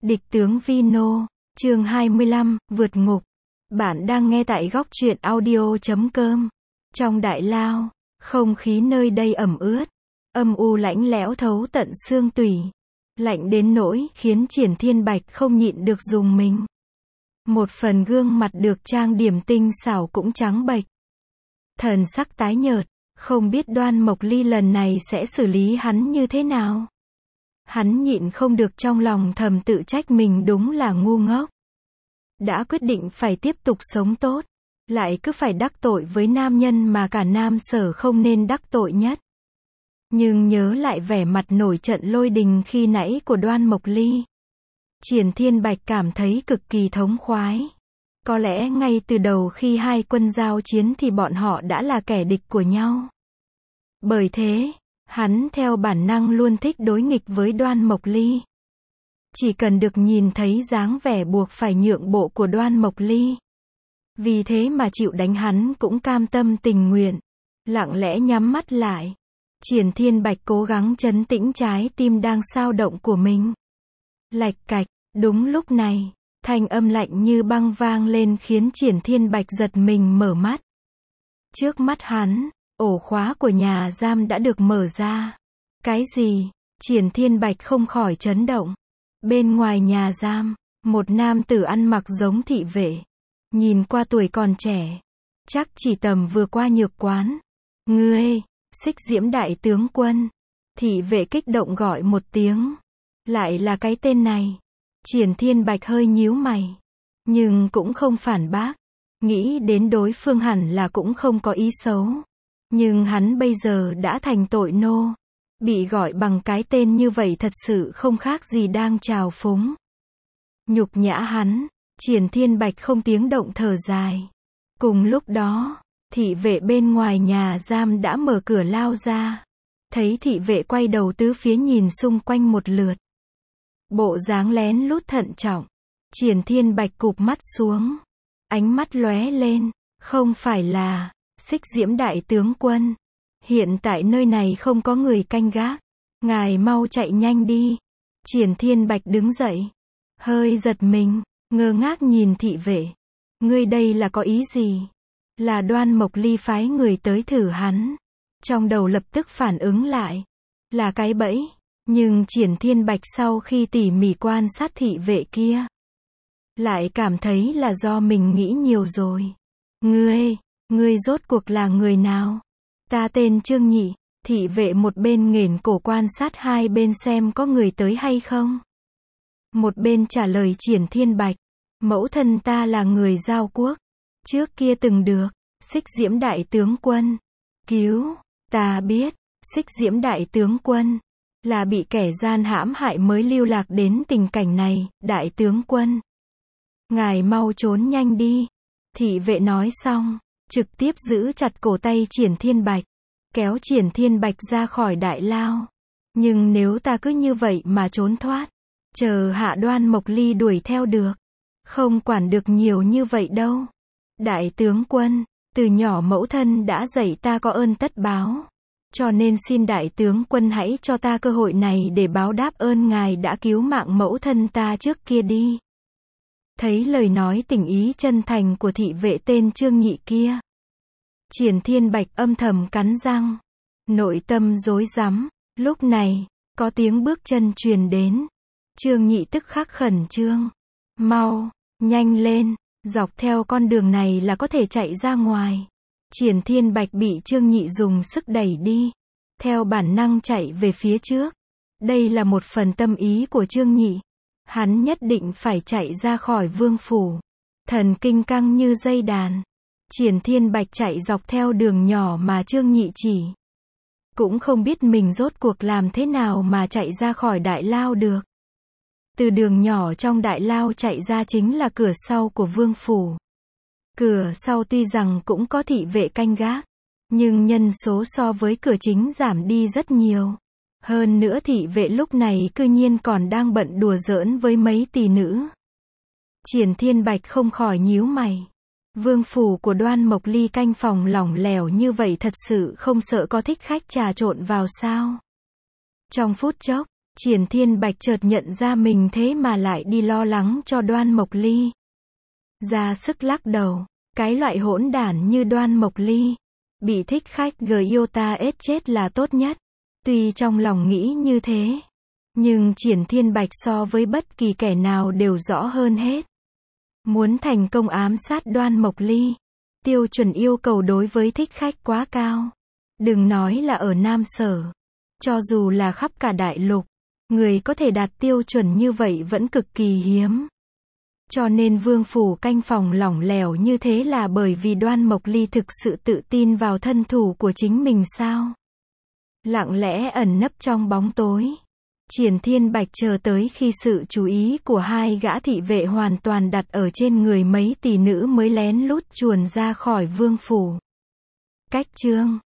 Địch tướng Vino, chương 25, vượt ngục. Bạn đang nghe tại góc truyện audio.com. Trong đại lao, không khí nơi đây ẩm ướt, âm u lạnh lẽo thấu tận xương tủy. Lạnh đến nỗi khiến Triển Thiên Bạch không nhịn được rùng mình. Một phần gương mặt được trang điểm tinh xảo cũng trắng bệch. Thần sắc tái nhợt, không biết Đoan Mộc Ly lần này sẽ xử lý hắn như thế nào. Hắn nhịn không được trong lòng thầm tự trách mình đúng là ngu ngốc. Đã quyết định phải tiếp tục sống tốt, lại cứ phải đắc tội với nam nhân mà cả Nam Sở không nên đắc tội nhất. Nhưng nhớ lại vẻ mặt nổi trận lôi đình khi nãy của Đoan Mộc Ly, Triển Thiên Bạch cảm thấy cực kỳ thống khoái. Có lẽ ngay từ đầu khi hai quân giao chiến thì bọn họ đã là kẻ địch của nhau. Bởi thế, hắn theo bản năng luôn thích đối nghịch với Đoan Mộc Ly. Chỉ cần được nhìn thấy dáng vẻ buộc phải nhượng bộ của Đoan Mộc Ly. Vì thế mà chịu đánh hắn cũng cam tâm tình nguyện. Lặng lẽ nhắm mắt lại. Triển Thiên Bạch cố gắng trấn tĩnh trái tim đang xao động của mình. Lạch cạch, đúng lúc này, thanh âm lạnh như băng vang lên khiến Triển Thiên Bạch giật mình mở mắt. Trước mắt hắn, ổ khóa của nhà giam đã được mở ra. Cái gì? Triển Thiên Bạch không khỏi chấn động. Bên ngoài nhà giam, một nam tử ăn mặc giống thị vệ. Nhìn qua tuổi còn trẻ, chắc chỉ tầm vừa qua nhược quán. Ngươi, Xích Diễm đại tướng quân. Thị vệ kích động gọi một tiếng. Lại là cái tên này. Triển Thiên Bạch hơi nhíu mày. Nhưng cũng không phản bác. Nghĩ đến đối phương hẳn là cũng không có ý xấu. Nhưng hắn bây giờ đã thành tội nô. Bị gọi bằng cái tên như vậy thật sự không khác gì đang trào phúng. Nhục nhã hắn, Triển Thiên Bạch không tiếng động thở dài. Cùng lúc đó, thị vệ bên ngoài nhà giam đã mở cửa lao ra. Thấy thị vệ quay đầu tứ phía nhìn xung quanh một lượt. Bộ dáng lén lút thận trọng. Triển Thiên Bạch cụp mắt xuống. Ánh mắt lóe lên, không phải là Xích Diễm đại tướng quân. Hiện tại nơi này không có người canh gác. Ngài mau chạy nhanh đi. Triển Thiên Bạch đứng dậy. Hơi giật mình, ngơ ngác nhìn thị vệ. Ngươi đây là có ý gì? Là Đoan Mộc Ly phái người tới thử hắn. Trong đầu lập tức phản ứng lại. Là cái bẫy. Nhưng Triển Thiên Bạch sau khi tỉ mỉ quan sát thị vệ kia, lại cảm thấy là do mình nghĩ nhiều rồi. Ngươi rốt cuộc là người nào? Ta tên Trương Nhị. Thị vệ một bên nghển cổ quan sát hai bên xem có người tới hay không. Một bên trả lời Triển Thiên Bạch. Mẫu thân ta là người Giao Quốc. Trước kia từng được Xích Diễm đại tướng quân cứu. Ta biết, Xích Diễm đại tướng quân là bị kẻ gian hãm hại mới lưu lạc đến tình cảnh này. Đại tướng quân, ngài mau trốn nhanh đi. Thị vệ nói xong, trực tiếp giữ chặt cổ tay Triển Thiên Bạch, kéo Triển Thiên Bạch ra khỏi đại lao. Nhưng nếu ta cứ như vậy mà trốn thoát, chờ hạ Đoan Mộc Ly đuổi theo được, không quản được nhiều như vậy đâu. Đại tướng quân, từ nhỏ mẫu thân đã dạy ta có ơn tất báo. Cho nên xin đại tướng quân hãy cho ta cơ hội này để báo đáp ơn ngài đã cứu mạng mẫu thân ta trước kia đi. Thấy lời nói tình ý chân thành của thị vệ tên Trương Nhị kia, Triển Thiên Bạch âm thầm cắn răng. Nội tâm rối rắm. Lúc này, có tiếng bước chân truyền đến. Trương Nhị tức khắc khẩn trương. Mau, nhanh lên, dọc theo con đường này là có thể chạy ra ngoài. Triển Thiên Bạch bị Trương Nhị dùng sức đẩy đi. Theo bản năng chạy về phía trước. Đây là một phần tâm ý của Trương Nhị. Hắn nhất định phải chạy ra khỏi vương phủ. Thần kinh căng như dây đàn. Triển Thiên Bạch chạy dọc theo đường nhỏ mà Trương Nhị chỉ. Cũng không biết mình rốt cuộc làm thế nào mà chạy ra khỏi đại lao được. Từ đường nhỏ trong đại lao chạy ra chính là cửa sau của vương phủ. Cửa sau tuy rằng cũng có thị vệ canh gác, nhưng nhân số so với cửa chính giảm đi rất nhiều. Hơn nữa thị vệ lúc này cư nhiên còn đang bận đùa giỡn với mấy tỷ nữ. Triển Thiên Bạch không khỏi nhíu mày. Vương phủ của Đoan Mộc Ly canh phòng lỏng lẻo như vậy thật sự không sợ có thích khách trà trộn vào sao? Trong phút chốc, Triển Thiên Bạch chợt nhận ra mình thế mà lại đi lo lắng cho Đoan Mộc Ly. Ra sức lắc đầu, cái loại hỗn đản như Đoan Mộc Ly, bị thích khách Gyota ết chết là tốt nhất. Tuy trong lòng nghĩ như thế, nhưng Triển Thiên Bạch so với bất kỳ kẻ nào đều rõ hơn hết. Muốn thành công ám sát Đoan Mộc Ly, tiêu chuẩn yêu cầu đối với thích khách quá cao. Đừng nói là ở Nam Sở, cho dù là khắp cả đại lục, người có thể đạt tiêu chuẩn như vậy vẫn cực kỳ hiếm. Cho nên Vương Phủ canh phòng lỏng lẻo như thế là bởi vì Đoan Mộc Ly thực sự tự tin vào thân thủ của chính mình sao? Lặng lẽ ẩn nấp trong bóng tối, Triển Thiên Bạch chờ tới khi sự chú ý của hai gã thị vệ hoàn toàn đặt ở trên người mấy tỷ nữ mới lén lút chuồn ra khỏi Vương Phủ. Cách chương